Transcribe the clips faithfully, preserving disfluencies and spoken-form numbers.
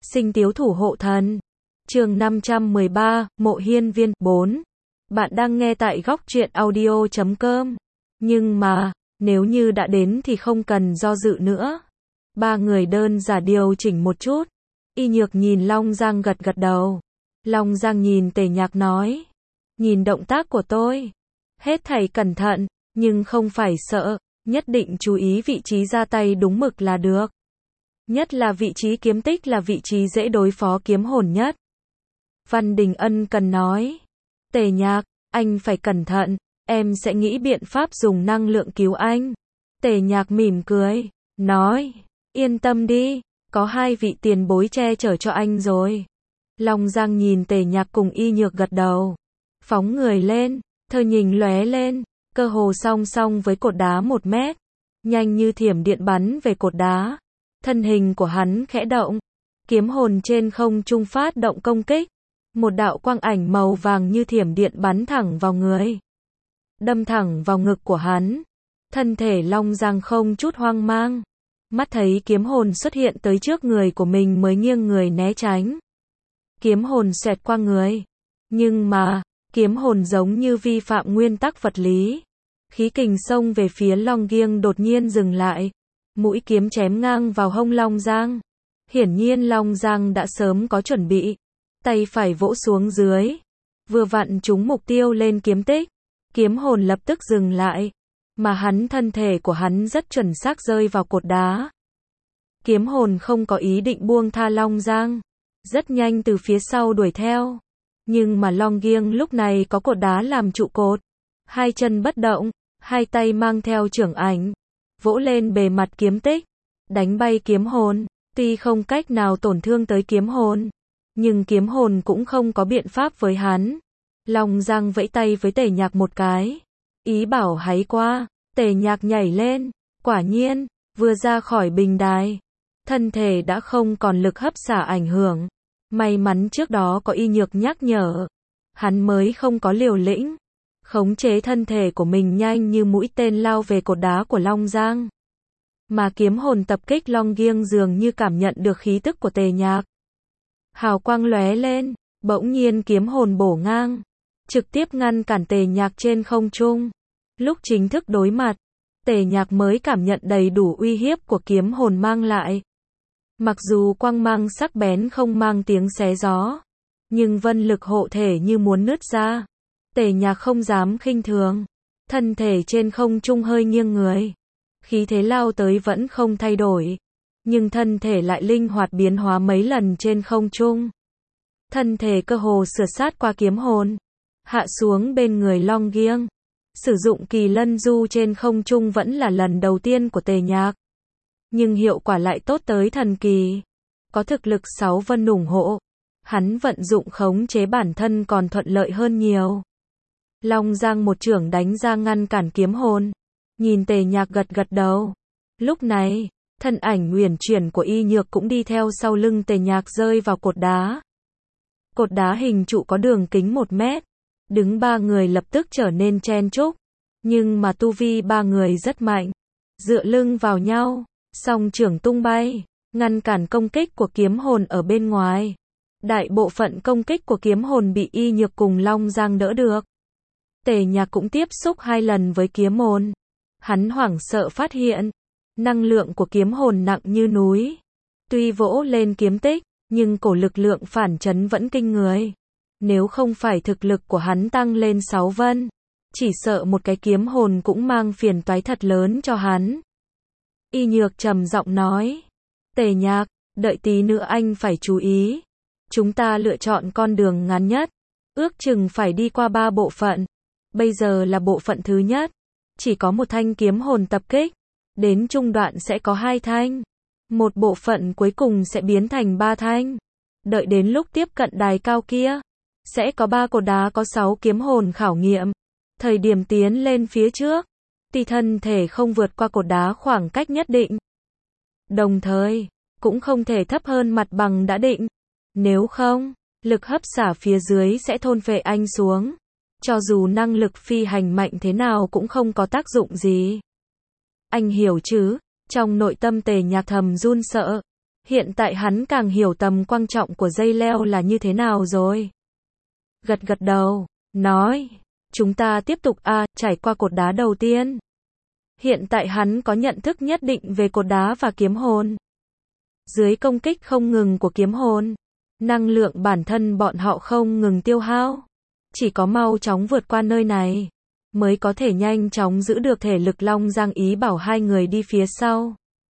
Sinh tiếu thủ hộ thần. Chương năm trăm mười ba, Mộ Hiên Viên bốn. Bạn đang nghe tại góc truyện audio chấm com. Nhưng mà, nếu như đã đến thì không cần do dự nữa. Ba người đơn giản điều chỉnh một chút. Y Nhược nhìn Long Giang gật gật đầu. Long Giang nhìn Tề Nhạc nói. Nhìn động tác của tôi. Hết thảy cẩn thận, nhưng không phải sợ, nhất định chú ý vị trí ra tay đúng mực là được. Nhất là vị trí kiếm tích là vị trí dễ đối phó kiếm hồn nhất. Văn Đình ân cần nói. Tề Nhạc, anh phải cẩn thận, em sẽ nghĩ biện pháp dùng năng lượng cứu anh. Tề Nhạc mỉm cười, nói, yên tâm đi, có hai vị tiền bối che chở cho anh rồi. Long Giang nhìn Tề Nhạc cùng Y Nhược gật đầu. Phóng người lên, thơ nhìn lóe lên, cơ hồ song song với cột đá một mét. Nhanh như thiểm điện bắn về cột đá. Thân hình của hắn khẽ động. Kiếm hồn trên không trung phát động công kích. Một đạo quang ảnh màu vàng như thiểm điện bắn thẳng vào người. Đâm thẳng vào ngực của hắn. Thân thể Long Giang không chút hoang mang. Mắt thấy kiếm hồn xuất hiện tới trước người của mình mới nghiêng người né tránh. Kiếm hồn xoẹt qua người. Nhưng mà, kiếm hồn giống như vi phạm nguyên tắc vật lý. Khí kình xông về phía Long Giang đột nhiên dừng lại. Mũi kiếm chém ngang vào hông Long Giang. Hiển nhiên Long Giang đã sớm có chuẩn bị. Tay phải vỗ xuống dưới. Vừa vặn trúng mục tiêu lên kiếm tích. Kiếm hồn lập tức dừng lại. Mà hắn thân thể của hắn rất chuẩn xác rơi vào cột đá. Kiếm hồn không có ý định buông tha Long Giang. Rất nhanh từ phía sau đuổi theo. Nhưng mà Long Giang lúc này có cột đá làm trụ cột. Hai chân bất động. Hai tay mang theo chưởng ảnh. Vỗ lên bề mặt kiếm tích. Đánh bay kiếm hồn. Tuy không cách nào tổn thương tới kiếm hồn. Nhưng kiếm hồn cũng không có biện pháp với hắn. Long Giang vẫy tay với Tề Nhạc một cái. Ý bảo hãy qua. Tề Nhạc nhảy lên. Quả nhiên, vừa ra khỏi bình đài. Thân thể đã không còn lực hấp xả ảnh hưởng. May mắn trước đó có Y Nhược nhắc nhở. Hắn mới không có liều lĩnh. Khống chế thân thể của mình nhanh như mũi tên lao về cột đá của Long Giang. Mà kiếm hồn tập kích Long Giang dường như cảm nhận được khí tức của Tề Nhạc. Hào quang lóe lên, bỗng nhiên kiếm hồn bổ ngang. Trực tiếp ngăn cản Tề Nhạc trên không trung. Lúc chính thức đối mặt, Tề Nhạc mới cảm nhận đầy đủ uy hiếp của kiếm hồn mang lại. Mặc dù quang mang sắc bén không mang tiếng xé gió. Nhưng vân lực hộ thể như muốn nứt ra. Tề Nhạc không dám khinh thường. Thân thể trên không trung hơi nghiêng người. Khí thế lao tới vẫn không thay đổi. Nhưng thân thể lại linh hoạt biến hóa mấy lần trên không trung. Thân thể cơ hồ sượt sát qua kiếm hồn. Hạ xuống bên người Long Giang. Sử dụng kỳ lân du trên không trung vẫn là lần đầu tiên của Tề Nhạc. Nhưng hiệu quả lại tốt tới thần kỳ. Có thực lực sáu vân ủng hộ. Hắn vận dụng khống chế bản thân còn thuận lợi hơn nhiều. Long Giang một chưởng đánh ra ngăn cản kiếm hồn. Nhìn Tề Nhạc gật gật đầu. Lúc này, thân ảnh uyển chuyển của Y Nhược cũng đi theo sau lưng Tề Nhạc rơi vào cột đá. Cột đá hình trụ có đường kính một mét. Đứng ba người lập tức trở nên chen chúc. Nhưng mà tu vi ba người rất mạnh. Dựa lưng vào nhau, song chưởng tung bay, ngăn cản công kích của kiếm hồn ở bên ngoài. Đại bộ phận công kích của kiếm hồn bị Y Nhược cùng Long Giang đỡ được. Tề Nhạc cũng tiếp xúc hai lần với kiếm hồn. Hắn hoảng sợ phát hiện, năng lượng của kiếm hồn nặng như núi. Tuy vỗ lên kiếm tích, nhưng cổ lực lượng phản chấn vẫn kinh người. Nếu không phải thực lực của hắn tăng lên sáu vân, chỉ sợ một cái kiếm hồn cũng mang phiền toái thật lớn cho hắn. Y Nhược trầm giọng nói, Tề Nhạc, đợi tí nữa anh phải chú ý. Chúng ta lựa chọn con đường ngắn nhất, ước chừng phải đi qua ba bộ phận. Bây giờ là bộ phận thứ nhất, chỉ có một thanh kiếm hồn tập kích. Đến trung đoạn sẽ có hai thanh. Một bộ phận cuối cùng sẽ biến thành ba thanh. Đợi đến lúc tiếp cận đài cao kia, sẽ có ba cột đá có sáu kiếm hồn khảo nghiệm. Thời điểm tiến lên phía trước, tuy thân thể không vượt qua cột đá khoảng cách nhất định. Đồng thời, cũng không thể thấp hơn mặt bằng đã định. Nếu không, lực hấp xả phía dưới sẽ thôn phệ anh xuống. Cho dù năng lực phi hành mạnh thế nào cũng không có tác dụng gì. Anh hiểu chứ? Trong nội tâm Tề Nhạc thầm run sợ. Hiện tại hắn càng hiểu tầm quan trọng của dây leo là như thế nào rồi. Gật gật đầu, nói, chúng ta tiếp tục a, trải qua cột đá đầu tiên. Hiện tại hắn có nhận thức nhất định về cột đá và kiếm hồn. Dưới công kích không ngừng của kiếm hồn, năng lượng bản thân bọn họ không ngừng tiêu hao. Chỉ có mau chóng vượt qua nơi này, mới có thể nhanh chóng giữ được thể lực. Long Giang ý bảo hai người đi phía sau.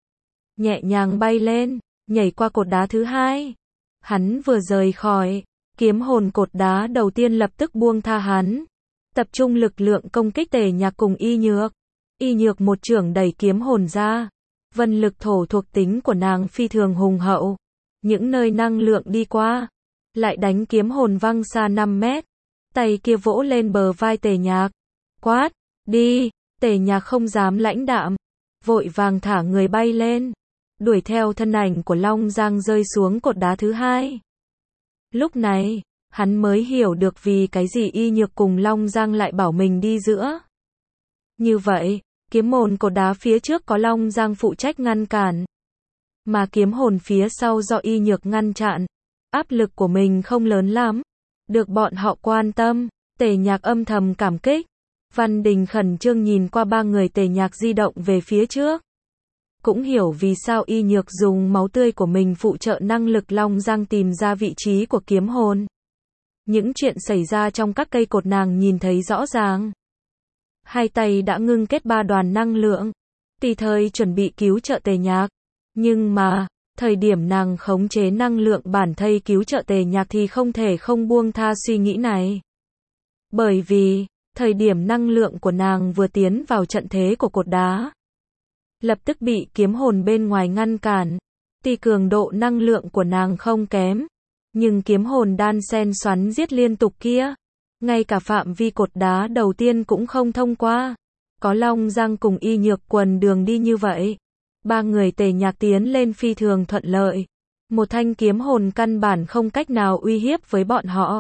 Nhẹ nhàng bay lên, nhảy qua cột đá thứ hai. Hắn vừa rời khỏi, kiếm hồn cột đá đầu tiên lập tức buông tha hắn. Tập trung lực lượng công kích Tề Nhạc cùng Y Nhược. Y Nhược một chưởng đẩy kiếm hồn ra. Vân lực thổ thuộc tính của nàng phi thường hùng hậu. Những nơi năng lượng đi qua, lại đánh kiếm hồn văng xa năm mét. Tay kia vỗ lên bờ vai Tề Nhạc. Quát, đi, Tề Nhạc không dám lãnh đạm. Vội vàng thả người bay lên. Đuổi theo thân ảnh của Long Giang rơi xuống cột đá thứ hai. Lúc này, hắn mới hiểu được vì cái gì Y Nhược cùng Long Giang lại bảo mình đi giữa. Như vậy, kiếm hồn cột đá phía trước có Long Giang phụ trách ngăn cản. Mà kiếm hồn phía sau do Y Nhược ngăn chặn. Áp lực của mình không lớn lắm. Được bọn họ quan tâm, Tề Nhạc âm thầm cảm kích. Văn Đình khẩn trương nhìn qua ba người Tề Nhạc di động về phía trước. Cũng hiểu vì sao Y Nhược dùng máu tươi của mình phụ trợ năng lực Long Giang tìm ra vị trí của kiếm hồn. Những chuyện xảy ra trong các cây cột nàng nhìn thấy rõ ràng. Hai tay đã ngưng kết ba đoàn năng lượng, tùy thời chuẩn bị cứu trợ Tề Nhạc. Nhưng mà, thời điểm nàng khống chế năng lượng bản thây cứu trợ Tề Nhạc thì không thể không buông tha suy nghĩ này. Bởi vì, thời điểm năng lượng của nàng vừa tiến vào trận thế của cột đá, lập tức bị kiếm hồn bên ngoài ngăn cản. Tuy cường độ năng lượng của nàng không kém, nhưng kiếm hồn đan sen xoắn giết liên tục kia, ngay cả phạm vi cột đá đầu tiên cũng không thông qua. Có Long Giang cùng Y Nhược quần đường đi như vậy, ba người Tề Nhạc tiến lên phi thường thuận lợi. Một thanh kiếm hồn căn bản không cách nào uy hiếp với bọn họ.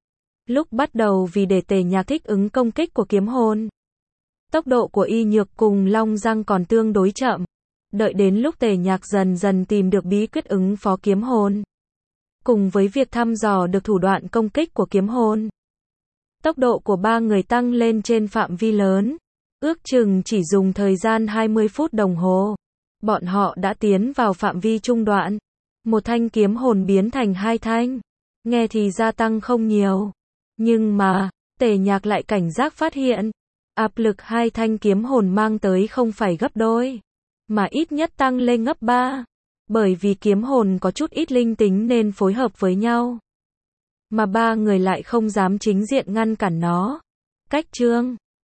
Lúc bắt đầu vì để Tề Nhạc thích ứng công kích của kiếm hồn, tốc độ của Y Nhược cùng Long Giang còn tương đối chậm. Đợi đến lúc Tề Nhạc dần dần tìm được bí quyết ứng phó kiếm hồn, cùng với việc thăm dò được thủ đoạn công kích của kiếm hồn, tốc độ của ba người tăng lên trên phạm vi lớn. Ước chừng chỉ dùng thời gian hai mươi phút đồng hồ, bọn họ đã tiến vào phạm vi trung đoạn. Một thanh kiếm hồn biến thành hai thanh. Nghe thì gia tăng không nhiều. Nhưng mà, Tề Nhạc lại cảnh giác phát hiện, áp lực hai thanh kiếm hồn mang tới không phải gấp đôi, mà ít nhất tăng lên gấp ba. Bởi vì kiếm hồn có chút ít linh tính nên phối hợp với nhau. Mà ba người lại không dám chính diện ngăn cản nó. Cách chương